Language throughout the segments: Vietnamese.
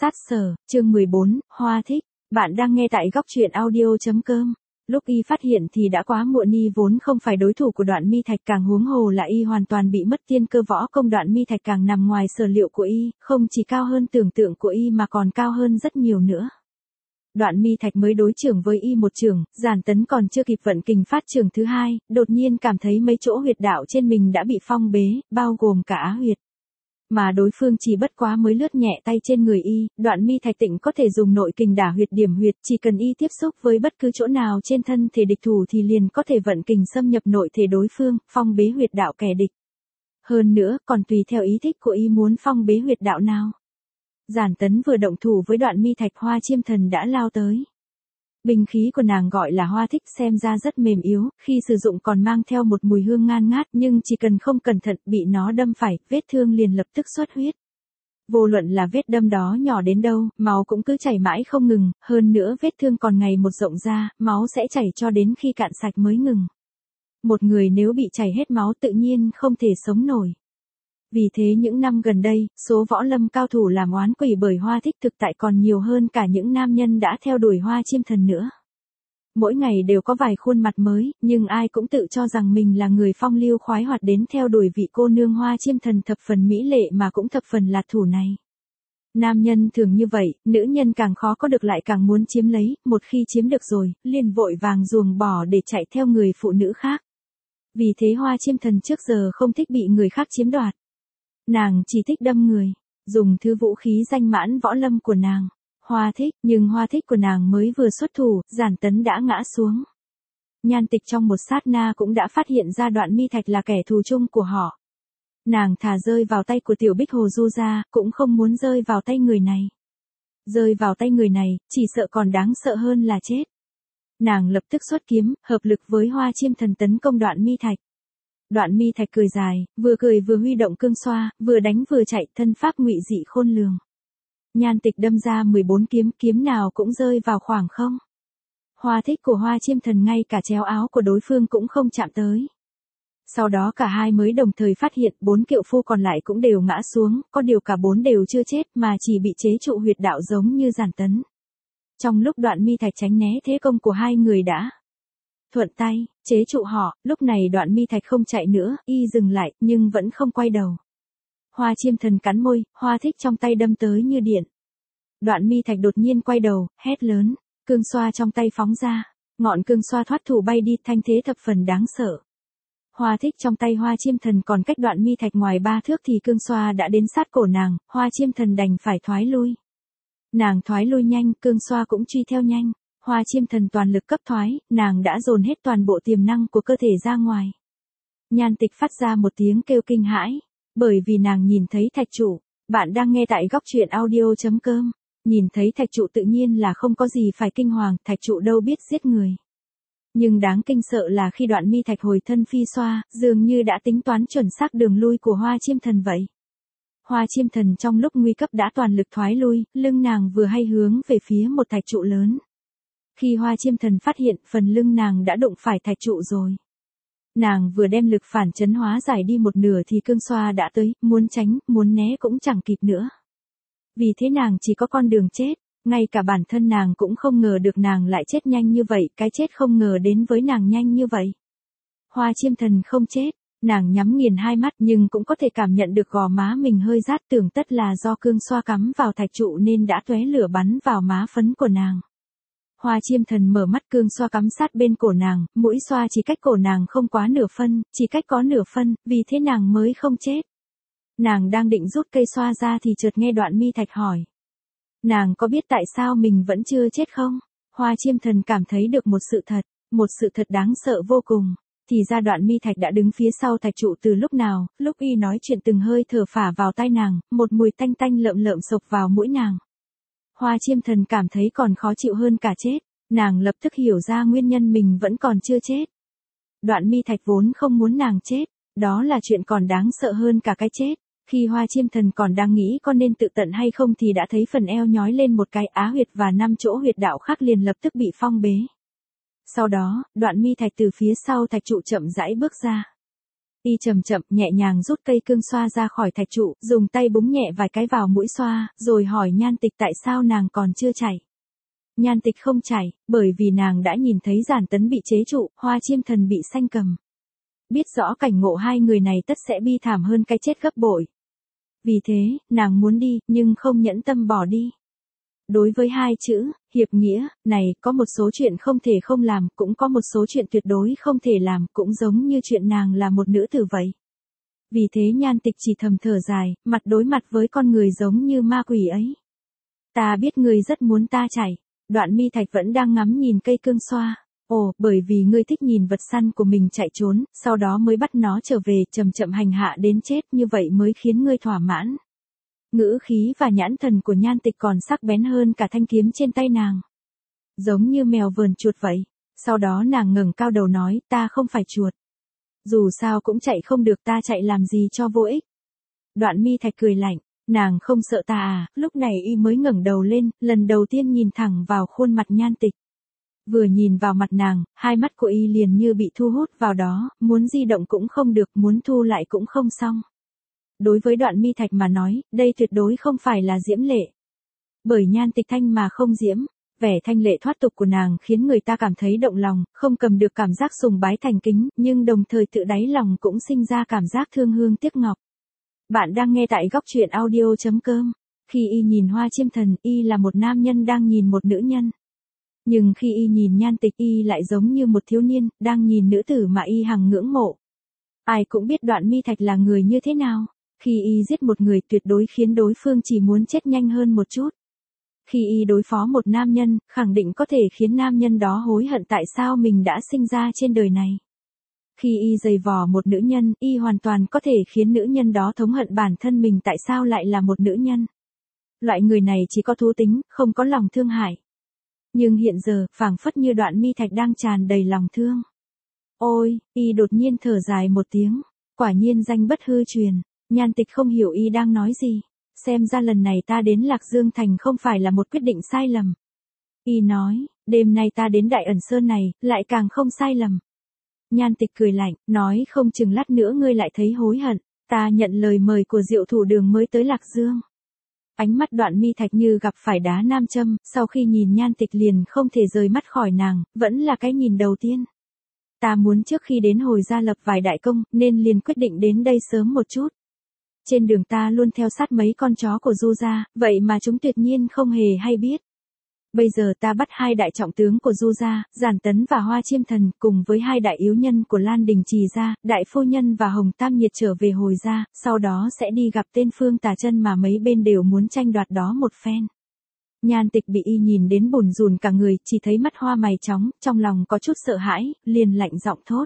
Sát sở, chương 14, Hoa thích. Bạn đang nghe tại góc truyện audio.com. Lúc y phát hiện thì đã quá muộn, y vốn không phải đối thủ của Đoạn Mi Thạch, càng huống hồ là y hoàn toàn bị mất tiên cơ võ công. Đoạn Mi Thạch càng nằm ngoài sở liệu của y, không chỉ cao hơn tưởng tượng của y mà còn cao hơn rất nhiều nữa. Đoạn Mi Thạch mới đối chưởng với y một chưởng, Giản Tấn còn chưa kịp vận kình phát chưởng thứ hai, đột nhiên cảm thấy mấy chỗ huyệt đạo trên mình đã bị phong bế, bao gồm cả á huyệt. Mà đối phương chỉ bất quá mới lướt nhẹ tay trên người y, Đoạn Mi Thạch tịnh có thể dùng nội kình đả huyệt điểm huyệt, chỉ cần y tiếp xúc với bất cứ chỗ nào trên thân thể địch thủ thì liền có thể vận kình xâm nhập nội thể đối phương, phong bế huyệt đạo kẻ địch. Hơn nữa, còn tùy theo ý thích của y muốn phong bế huyệt đạo nào. Giản Tấn vừa động thủ với Đoạn Mi Thạch, Hoa Chiêm Thần đã lao tới. Binh khí của nàng gọi là Hoa thích, xem ra rất mềm yếu, khi sử dụng còn mang theo một mùi hương ngan ngát, nhưng chỉ cần không cẩn thận bị nó đâm phải, vết thương liền lập tức xuất huyết. Vô luận là vết đâm đó nhỏ đến đâu, máu cũng cứ chảy mãi không ngừng, hơn nữa vết thương còn ngày một rộng ra, máu sẽ chảy cho đến khi cạn sạch mới ngừng. Một người nếu bị chảy hết máu tự nhiên không thể sống nổi. Vì thế những năm gần đây, số võ lâm cao thủ làm oán quỷ bởi Hoa thích thực tại còn nhiều hơn cả những nam nhân đã theo đuổi Hoa Chiêm Thần nữa. Mỗi ngày đều có vài khuôn mặt mới, nhưng ai cũng tự cho rằng mình là người phong lưu khoái hoạt đến theo đuổi vị cô nương Hoa Chiêm Thần thập phần mỹ lệ mà cũng thập phần lạc thủ này. Nam nhân thường như vậy, nữ nhân càng khó có được lại càng muốn chiếm lấy, một khi chiếm được rồi, liền vội vàng ruồng bỏ để chạy theo người phụ nữ khác. Vì thế Hoa Chiêm Thần trước giờ không thích bị người khác chiếm đoạt. Nàng chỉ thích đâm người, dùng thứ vũ khí danh mãn võ lâm của nàng. Hoa thích, nhưng Hoa thích của nàng mới vừa xuất thủ, Giản Tấn đã ngã xuống. Nhan Tịch trong một sát na cũng đã phát hiện ra Đoạn Mi Thạch là kẻ thù chung của họ. Nàng thà rơi vào tay của Tiểu Bích Hồ Du ra, cũng không muốn rơi vào tay người này. Rơi vào tay người này, chỉ sợ còn đáng sợ hơn là chết. Nàng lập tức xuất kiếm, hợp lực với Hoa Chiêm Thần tấn công Đoạn Mi Thạch. Đoạn Mi Thạch cười dài, vừa cười vừa huy động cương xoa, vừa đánh vừa chạy, thân pháp ngụy dị khôn lường. Nhan Tịch đâm ra 14 kiếm, kiếm nào cũng rơi vào khoảng không. Hoa thích của Hoa Chiêm Thần ngay cả chéo áo của đối phương cũng không chạm tới. Sau đó cả hai mới đồng thời phát hiện 4 kiệu phu còn lại cũng đều ngã xuống, có điều cả 4 đều chưa chết mà chỉ bị chế trụ huyệt đạo giống như Giản Tấn. Trong lúc Đoạn Mi Thạch tránh né thế công của hai người đã thuận tay chế trụ họ, lúc này Đoạn Mi Thạch không chạy nữa, y dừng lại, nhưng vẫn không quay đầu. Hoa Chiêm Thần cắn môi, Hoa thích trong tay đâm tới như điện. Đoạn Mi Thạch đột nhiên quay đầu, hét lớn, cương xoa trong tay phóng ra, ngọn cương xoa thoát thủ bay đi, thanh thế thập phần đáng sợ. Hoa thích trong tay Hoa Chiêm Thần còn cách Đoạn Mi Thạch ngoài 3 thước thì cương xoa đã đến sát cổ nàng, Hoa Chiêm Thần đành phải thoái lui. Nàng thoái lui nhanh, cương xoa cũng truy theo nhanh. Hoa Chiêm Thần toàn lực cấp thoái, nàng đã dồn hết toàn bộ tiềm năng của cơ thể ra ngoài. Nhan Tịch phát ra một tiếng kêu kinh hãi, bởi vì nàng nhìn thấy thạch trụ. Bạn đang nghe tại góc truyện audio.com. Nhìn thấy thạch trụ tự nhiên là không có gì phải kinh hoàng, thạch trụ đâu biết giết người. Nhưng đáng kinh sợ là khi Đoạn Mi Thạch hồi thân phi xoa, dường như đã tính toán chuẩn xác đường lui của Hoa Chiêm Thần vậy. Hoa Chiêm Thần trong lúc nguy cấp đã toàn lực thoái lui, lưng nàng vừa hay hướng về phía một thạch trụ lớn. Khi Hoa Chiêm Thần phát hiện, phần lưng nàng đã đụng phải thạch trụ rồi. Nàng vừa đem lực phản chấn hóa giải đi một nửa thì cương xoa đã tới, muốn tránh, muốn né cũng chẳng kịp nữa. Vì thế nàng chỉ có con đường chết, ngay cả bản thân nàng cũng không ngờ được nàng lại chết nhanh như vậy, cái chết không ngờ đến với nàng nhanh như vậy. Hoa Chiêm Thần không chết, nàng nhắm nghiền hai mắt nhưng cũng có thể cảm nhận được gò má mình hơi rát, tưởng tất là do cương xoa cắm vào thạch trụ nên đã tóe lửa bắn vào má phấn của nàng. Hoa Chiêm Thần mở mắt, cương xoa cắm sát bên cổ nàng, mũi xoa chỉ cách cổ nàng không quá nửa phân, chỉ cách có nửa phân, vì thế nàng mới không chết. Nàng đang định rút cây xoa ra thì chợt nghe Đoạn Mi Thạch hỏi. Nàng có biết tại sao mình vẫn chưa chết không? Hoa Chiêm Thần cảm thấy được một sự thật đáng sợ vô cùng. Thì ra Đoạn Mi Thạch đã đứng phía sau thạch trụ từ lúc nào, lúc y nói chuyện từng hơi thở phả vào tai nàng, một mùi tanh tanh lợm lợm xộc vào mũi nàng. Hoa Chiêm Thần cảm thấy còn khó chịu hơn cả chết, nàng lập tức hiểu ra nguyên nhân mình vẫn còn chưa chết. Đoạn Mi Thạch vốn không muốn nàng chết, đó là chuyện còn đáng sợ hơn cả cái chết. Khi Hoa Chiêm Thần còn đang nghĩ có nên tự tận hay không thì đã thấy phần eo nhói lên một cái, á huyệt và 5 chỗ huyệt đạo khác liền lập tức bị phong bế. Sau đó, Đoạn Mi Thạch từ phía sau thạch trụ chậm rãi bước ra. Y chậm chậm nhẹ nhàng rút cây cương xoa ra khỏi thạch trụ, dùng tay búng nhẹ vài cái vào mũi xoa, rồi hỏi Nhan Tịch tại sao nàng còn chưa chảy. Nhan Tịch không chảy, bởi vì nàng đã nhìn thấy Giản Tấn bị chế trụ, Hoa Chiêm Thần bị sanh cầm. Biết rõ cảnh ngộ hai người này tất sẽ bi thảm hơn cái chết gấp bội. Vì thế, nàng muốn đi, nhưng không nhẫn tâm bỏ đi. Đối với hai chữ, hiệp nghĩa, này, có một số chuyện không thể không làm, cũng có một số chuyện tuyệt đối không thể làm, cũng giống như chuyện nàng là một nữ tử vậy. Vì thế Nhan Tịch chỉ thầm thở dài, mặt đối mặt với con người giống như ma quỷ ấy. Ta biết ngươi rất muốn ta chảy. Đoạn Mi Thạch vẫn đang ngắm nhìn cây cương xoa. Ồ, bởi vì ngươi thích nhìn vật săn của mình chạy trốn, sau đó mới bắt nó trở về, chậm chậm hành hạ đến chết, như vậy mới khiến ngươi thỏa mãn. Ngữ khí và nhãn thần của Nhan Tịch còn sắc bén hơn cả thanh kiếm trên tay nàng. Giống như mèo vờn chuột vậy. Sau đó nàng ngẩng cao đầu nói, ta không phải chuột. Dù sao cũng chạy không được, ta chạy làm gì cho vô ích. Đoạn Mi Thạch cười lạnh, nàng không sợ ta à? Lúc này y mới ngẩng đầu lên, lần đầu tiên nhìn thẳng vào khuôn mặt Nhan Tịch. Vừa nhìn vào mặt nàng, hai mắt của y liền như bị thu hút vào đó, muốn di động cũng không được, muốn thu lại cũng không xong. Đối với Đoạn Mi Thạch mà nói, đây tuyệt đối không phải là diễm lệ. Bởi Nhan Tịch thanh mà không diễm, vẻ thanh lệ thoát tục của nàng khiến người ta cảm thấy động lòng, không cầm được cảm giác sùng bái thành kính, nhưng đồng thời tự đáy lòng cũng sinh ra cảm giác thương hương tiếc ngọc. Bạn đang nghe tại góc truyện audio.com. Khi y nhìn Hoa Chiêm Thần, y là một nam nhân đang nhìn một nữ nhân. Nhưng khi y nhìn Nhan Tịch, y lại giống như một thiếu niên, đang nhìn nữ tử mà y hằng ngưỡng mộ. Ai cũng biết Đoạn Mi Thạch là người như thế nào. Khi y giết một người tuyệt đối khiến đối phương chỉ muốn chết nhanh hơn một chút. Khi y đối phó một nam nhân, khẳng định có thể khiến nam nhân đó hối hận tại sao mình đã sinh ra trên đời này. Khi y giày vò một nữ nhân, y hoàn toàn có thể khiến nữ nhân đó thống hận bản thân mình tại sao lại là một nữ nhân. Loại người này chỉ có thú tính, không có lòng thương hại. Nhưng hiện giờ, phảng phất như Đoạn Mi Thạch đang tràn đầy lòng thương. Ôi, y đột nhiên thở dài một tiếng, quả nhiên danh bất hư truyền. Nhan Tịch không hiểu y đang nói gì. Xem ra lần này ta đến Lạc Dương Thành không phải là một quyết định sai lầm. Y nói, đêm nay ta đến Đại Ẩn Sơn này, lại càng không sai lầm. Nhan Tịch cười lạnh, nói không chừng lát nữa ngươi lại thấy hối hận. Ta nhận lời mời của Diệu Thủ Đường mới tới Lạc Dương. Ánh mắt Đoạn Mi Thạch như gặp phải đá nam châm, sau khi nhìn Nhan Tịch liền không thể rời mắt khỏi nàng, vẫn là cái nhìn đầu tiên. Ta muốn trước khi đến Hồi Gia lập vài đại công, nên liền quyết định đến đây sớm một chút. Trên đường ta luôn theo sát mấy con chó của Du gia, vậy mà chúng tuyệt nhiên không hề hay biết. Bây giờ ta bắt hai đại trọng tướng của Du gia, Giản Tấn và Hoa Chiêm Thần, cùng với hai đại yếu nhân của Lan Đình Trì gia, Đại Phu Nhân và Hồng Tam Nhiệt trở về Hồi Gia, sau đó sẽ đi gặp tên Phương Tà Chân mà mấy bên đều muốn tranh đoạt đó một phen. Nhan Tịch bị y nhìn đến bủn rủn cả người, chỉ thấy mắt hoa mày chóng, trong lòng có chút sợ hãi, liền lạnh giọng thốt.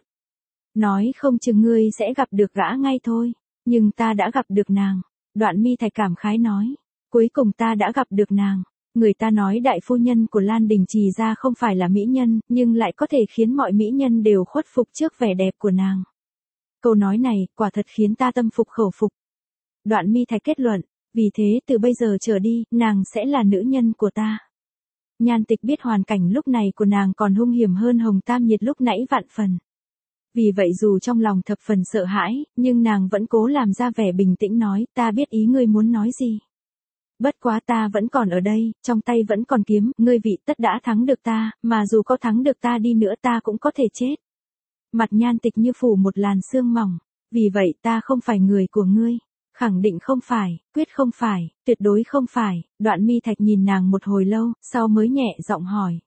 Nói không chừng ngươi sẽ gặp được gã ngay thôi. Nhưng ta đã gặp được nàng. Đoạn Mi Thạch cảm khái nói. Cuối cùng ta đã gặp được nàng. Người ta nói đại phu nhân của Lan Đình Trì gia không phải là mỹ nhân, nhưng lại có thể khiến mọi mỹ nhân đều khuất phục trước vẻ đẹp của nàng. Câu nói này, quả thật khiến ta tâm phục khẩu phục. Đoạn Mi Thạch kết luận. Vì thế từ bây giờ trở đi, nàng sẽ là nữ nhân của ta. Nhan Tịch biết hoàn cảnh lúc này của nàng còn hung hiểm hơn Hồng Tam Nhiệt lúc nãy vạn phần. Vì vậy dù trong lòng thập phần sợ hãi, nhưng nàng vẫn cố làm ra vẻ bình tĩnh nói, ta biết ý ngươi muốn nói gì. Bất quá ta vẫn còn ở đây, trong tay vẫn còn kiếm, ngươi vị tất đã thắng được ta, mà dù có thắng được ta đi nữa ta cũng có thể chết. Mặt Nhan Tịch như phủ một làn sương mỏng, vì vậy ta không phải người của ngươi. Khẳng định không phải, quyết không phải, tuyệt đối không phải. Đoạn Mi Thạch nhìn nàng một hồi lâu, sau mới nhẹ giọng hỏi.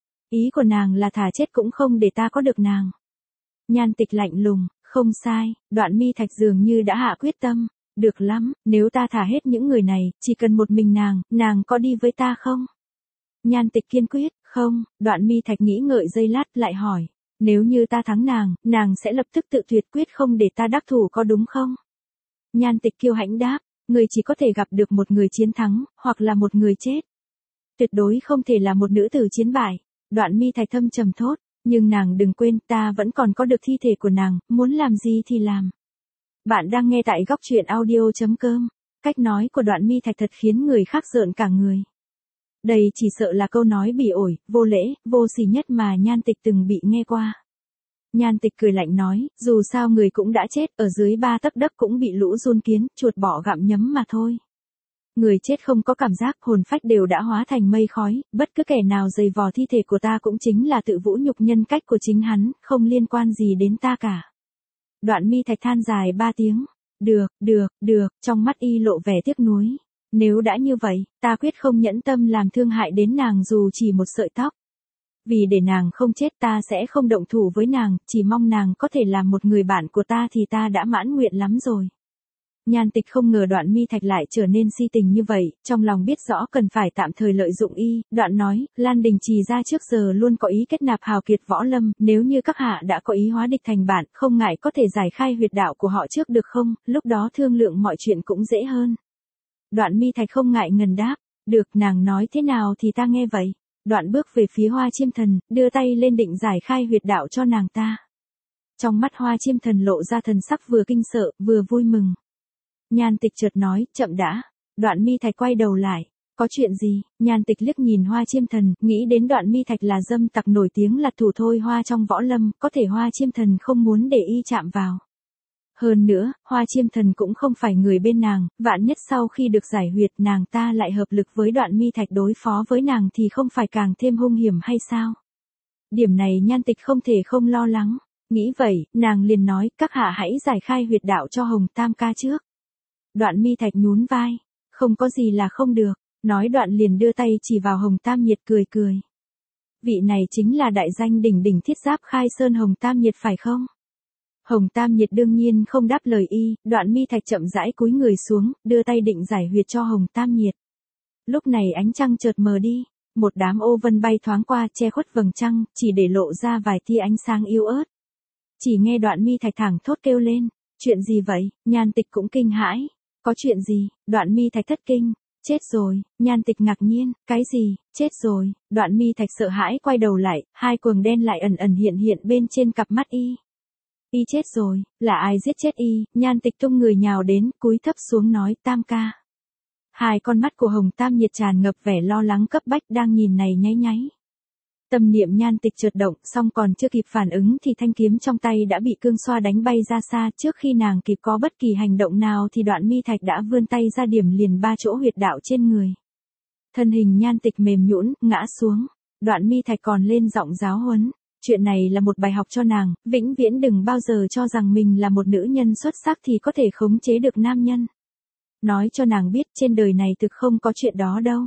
Ý của nàng là thà chết cũng không để ta có được nàng. Nhan Tịch lạnh lùng, không sai. Đoạn Mi Thạch dường như đã hạ quyết tâm. Được lắm, nếu ta thả hết những người này, chỉ cần một mình nàng có đi với ta không? Nhan Tịch kiên quyết, không. Đoạn Mi Thạch nghĩ ngợi giây lát lại hỏi. Nếu như ta thắng nàng sẽ lập tức tự tuyệt quyết không để ta đắc thủ có đúng không? Nhan Tịch kiêu hãnh đáp, người chỉ có thể gặp được một người chiến thắng, hoặc là một người chết. Tuyệt đối không thể là một nữ tử chiến bại. Đoạn Mi Thạch thâm trầm thốt, nhưng nàng đừng quên ta vẫn còn có được thi thể của nàng, muốn làm gì thì làm. Bạn đang nghe tại góc truyện audio.com. Cách nói của Đoạn Mi Thạch thật khiến người khác rợn cả người. Đây chỉ sợ là câu nói bỉ ổi, vô lễ, vô sỉ nhất mà Nhan Tịch từng bị nghe qua. Nhan Tịch cười lạnh nói, dù sao người cũng đã chết, ở dưới 3 tấc đất cũng bị lũ giun kiến, chuột bọ gặm nhấm mà thôi. Người chết không có cảm giác, hồn phách đều đã hóa thành mây khói, bất cứ kẻ nào giày vò thi thể của ta cũng chính là tự vũ nhục nhân cách của chính hắn, không liên quan gì đến ta cả. Đoạn Mi Thạch than dài 3 tiếng. Được, trong mắt y lộ vẻ tiếc nuối. Nếu đã như vậy, ta quyết không nhẫn tâm làm thương hại đến nàng dù chỉ một sợi tóc. Vì để nàng không chết ta sẽ không động thủ với nàng, chỉ mong nàng có thể làm một người bạn của ta thì ta đã mãn nguyện lắm rồi. Nhan Tịch không ngờ Đoạn Mi Thạch lại trở nên si tình như vậy, trong lòng biết rõ cần phải tạm thời lợi dụng y, Đoạn nói, Lan Đình Trì ra trước giờ luôn có ý kết nạp hào kiệt võ lâm, nếu như các hạ đã có ý hóa địch thành bạn, không ngại có thể giải khai huyệt đạo của họ trước được không, lúc đó thương lượng mọi chuyện cũng dễ hơn. Đoạn Mi Thạch không ngại ngần đáp, được, nàng nói thế nào thì ta nghe vậy. Đoạn bước về phía Hoa Chiêm Thần, đưa tay lên định giải khai huyệt đạo cho nàng ta. Trong mắt Hoa Chiêm Thần lộ ra thần sắc vừa kinh sợ, vừa vui mừng. Nhan Tịch chợt nói, chậm đã. Đoạn Mi Thạch quay đầu lại. Có chuyện gì? Nhan Tịch liếc nhìn Hoa Chiêm Thần, nghĩ đến Đoạn Mi Thạch là dâm tặc nổi tiếng lật thủ thôi hoa trong võ lâm, có thể Hoa Chiêm Thần không muốn để y chạm vào. Hơn nữa, Hoa Chiêm Thần cũng không phải người bên nàng, vạn nhất sau khi được giải huyệt nàng ta lại hợp lực với Đoạn Mi Thạch đối phó với nàng thì không phải càng thêm hung hiểm hay sao? Điểm này Nhan Tịch không thể không lo lắng. Nghĩ vậy, nàng liền nói, các hạ hãy giải khai huyệt đạo cho Hồng Tam ca trước. Đoạn Mi Thạch nhún vai, không có gì là không được, nói đoạn liền đưa tay chỉ vào Hồng Tam Nhiệt cười. Vị này chính là đại danh đỉnh đỉnh thiết giáp khai sơn Hồng Tam Nhiệt phải không? Hồng Tam Nhiệt đương nhiên không đáp lời y, Đoạn Mi Thạch chậm rãi cúi người xuống, đưa tay định giải huyệt cho Hồng Tam Nhiệt. Lúc này ánh trăng chợt mờ đi, một đám ô vân bay thoáng qua che khuất vầng trăng, chỉ để lộ ra vài tia ánh sáng yếu ớt. Chỉ nghe Đoạn Mi Thạch thẳng thốt kêu lên, chuyện gì vậy? Nhan Tịch cũng kinh hãi. Có chuyện gì? Đoạn Mi Thạch thất kinh. Chết rồi. Nhan Tịch ngạc nhiên. Cái gì? Chết rồi. Đoạn Mi Thạch sợ hãi quay đầu lại, hai quầng đen lại ẩn ẩn hiện bên trên cặp mắt y. Y chết rồi, là ai giết chết y? Nhan Tịch tung người nhào đến, cúi thấp xuống nói, Tam ca. Hai con mắt của Hồng Tam Nhiệt tràn ngập vẻ lo lắng cấp bách đang nhìn này nháy. Tâm niệm Nhan Tịch chợt động, song còn chưa kịp phản ứng thì thanh kiếm trong tay đã bị cương xoa đánh bay ra xa, trước khi nàng kịp có bất kỳ hành động nào thì Đoạn Mi Thạch đã vươn tay ra điểm liền 3 chỗ huyệt đạo trên người. Thân hình Nhan Tịch mềm nhũn, ngã xuống. Đoạn Mi Thạch còn lên giọng giáo huấn, chuyện này là một bài học cho nàng, vĩnh viễn đừng bao giờ cho rằng mình là một nữ nhân xuất sắc thì có thể khống chế được nam nhân. Nói cho nàng biết trên đời này thực không có chuyện đó đâu.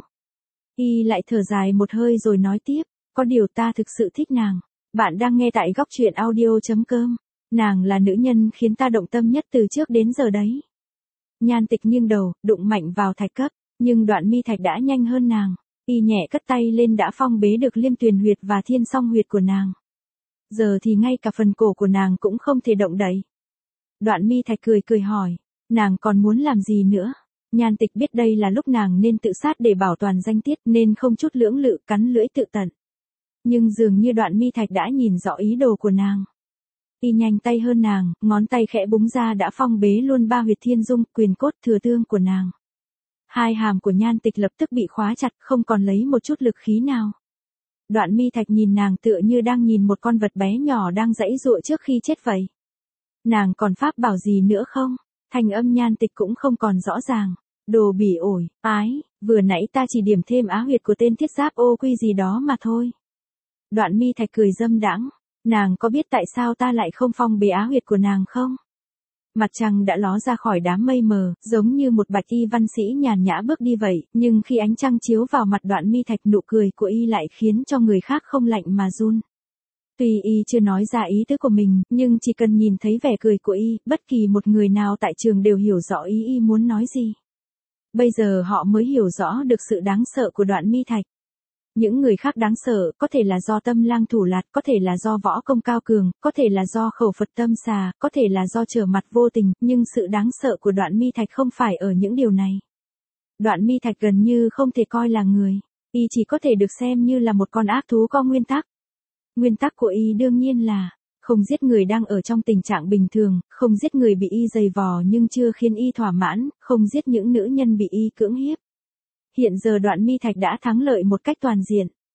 Y lại thở dài một hơi rồi nói tiếp. Có điều ta thực sự thích nàng. Bạn đang nghe tại góc truyện audio.com. Nàng là nữ nhân khiến ta động tâm nhất từ trước đến giờ đấy. Nhan Tịch nghiêng đầu, đụng mạnh vào thạch cấp, nhưng Đoạn Mi Thạch đã nhanh hơn nàng. Y nhẹ cất tay lên đã phong bế được Liêm Tuyền huyệt và Thiên Song huyệt của nàng. Giờ thì ngay cả phần cổ của nàng cũng không thể động đậy. Đoạn Mi Thạch cười hỏi, nàng còn muốn làm gì nữa? Nhan Tịch biết đây là lúc nàng nên tự sát để bảo toàn danh tiết nên không chút lưỡng lự cắn lưỡi tự tận. Nhưng dường như Đoạn Mi Thạch đã nhìn rõ ý đồ của nàng. Y nhanh tay hơn nàng, ngón tay khẽ búng ra đã phong bế luôn 3 huyệt thiên dung, quyền cốt thừa tương của nàng. Hai hàm của Nhan Tịch lập tức bị khóa chặt, không còn lấy một chút lực khí nào. Đoạn Mi Thạch nhìn nàng tựa như đang nhìn một con vật bé nhỏ đang giãy giụa trước khi chết vậy. Nàng còn pháp bảo gì nữa không? Thanh âm Nhan Tịch cũng không còn rõ ràng. Đồ bỉ ổi, ái, vừa nãy ta chỉ điểm thêm á huyệt của tên thiết giáp ô quy gì đó mà thôi. Đoạn Mi Thạch cười dâm đãng, nàng có biết tại sao ta lại không phong bế á huyệt của nàng không? Mặt trăng đã ló ra khỏi đám mây mờ, giống như một bạch y văn sĩ nhàn nhã bước đi vậy, nhưng khi ánh trăng chiếu vào mặt Đoạn Mi Thạch nụ cười của y lại khiến cho người khác không lạnh mà run. Tuy y chưa nói ra ý tứ của mình, nhưng chỉ cần nhìn thấy vẻ cười của y, bất kỳ một người nào tại trường đều hiểu rõ ý y muốn nói gì. Bây giờ họ mới hiểu rõ được sự đáng sợ của Đoạn Mi Thạch. Những người khác đáng sợ, có thể là do tâm lang thủ lạt, có thể là do võ công cao cường, có thể là do khẩu Phật tâm xà, có thể là do trở mặt vô tình, nhưng sự đáng sợ của Đoạn Mi Thạch không phải ở những điều này. Đoạn Mi Thạch gần như không thể coi là người, y chỉ có thể được xem như là một con ác thú có nguyên tắc. Nguyên tắc của y đương nhiên là không giết người đang ở trong tình trạng bình thường, không giết người bị y giày vò nhưng chưa khiến y thỏa mãn, không giết những nữ nhân bị y cưỡng hiếp. Hiện giờ Đoạn Mi Thạch đã thắng lợi một cách toàn diện.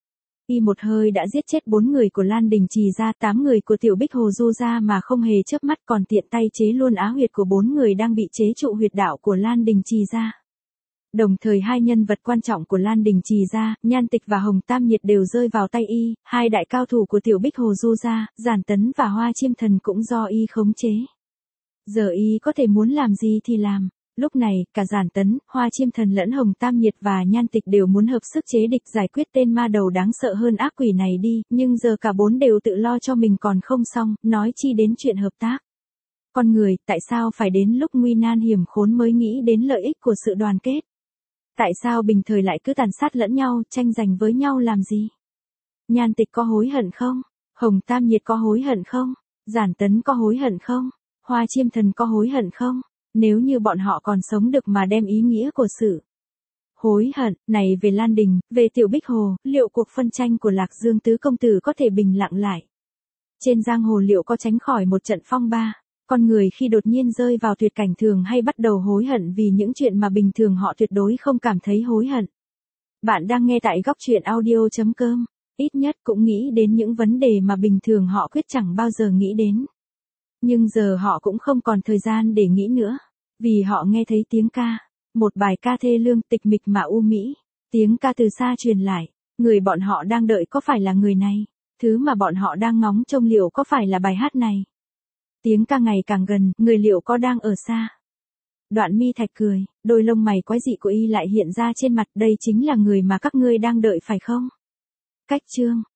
Y một hơi đã giết chết 4 người của Lan Đình Trì gia, 8 người của Tiểu Bích Hồ Du gia mà không hề chớp mắt, còn tiện tay chế luôn á huyệt của 4 người đang bị chế trụ huyệt đạo của Lan Đình Trì gia. Đồng thời hai nhân vật quan trọng của Lan Đình Trì gia, Nhan Tịch và Hồng Tam Nhiệt đều rơi vào tay y, hai đại cao thủ của Tiểu Bích Hồ Du gia, Giản Tấn và Hoa Chiêm Thần cũng do y khống chế. Giờ y có thể muốn làm gì thì làm. Lúc này, cả Giản Tấn, Hoa Chiêm Thần lẫn Hồng Tam Nhiệt và Nhan Tịch đều muốn hợp sức chế địch giải quyết tên ma đầu đáng sợ hơn ác quỷ này đi, nhưng giờ cả 4 đều tự lo cho mình còn không xong, nói chi đến chuyện hợp tác. Con người, tại sao phải đến lúc nguy nan hiểm khốn mới nghĩ đến lợi ích của sự đoàn kết? Tại sao bình thời lại cứ tàn sát lẫn nhau, tranh giành với nhau làm gì? Nhan Tịch có hối hận không? Hồng Tam Nhiệt có hối hận không? Giản Tấn có hối hận không? Hoa Chiêm Thần có hối hận không? Nếu như bọn họ còn sống được mà đem ý nghĩa của sự hối hận này về Lan Đình, về Tiểu Bích Hồ, liệu cuộc phân tranh của Lạc Dương tứ công tử có thể bình lặng lại? Trên giang hồ liệu có tránh khỏi một trận phong ba? Con người khi đột nhiên rơi vào tuyệt cảnh thường hay bắt đầu hối hận vì những chuyện mà bình thường họ tuyệt đối không cảm thấy hối hận. Bạn đang nghe tại góc truyện audio.com, ít nhất cũng nghĩ đến những vấn đề mà bình thường họ quyết chẳng bao giờ nghĩ đến. Nhưng giờ họ cũng không còn thời gian để nghĩ nữa, vì họ nghe thấy tiếng ca, một bài ca thê lương tịch mịch mà u mỹ, tiếng ca từ xa truyền lại, người bọn họ đang đợi có phải là người này, thứ mà bọn họ đang ngóng trông liệu có phải là bài hát này. Tiếng ca ngày càng gần, người liệu có đang ở xa. Đoạn Mi Thạch cười, đôi lông mày quái dị của y lại hiện ra trên mặt, đây chính là người mà các ngươi đang đợi phải không? Cách chương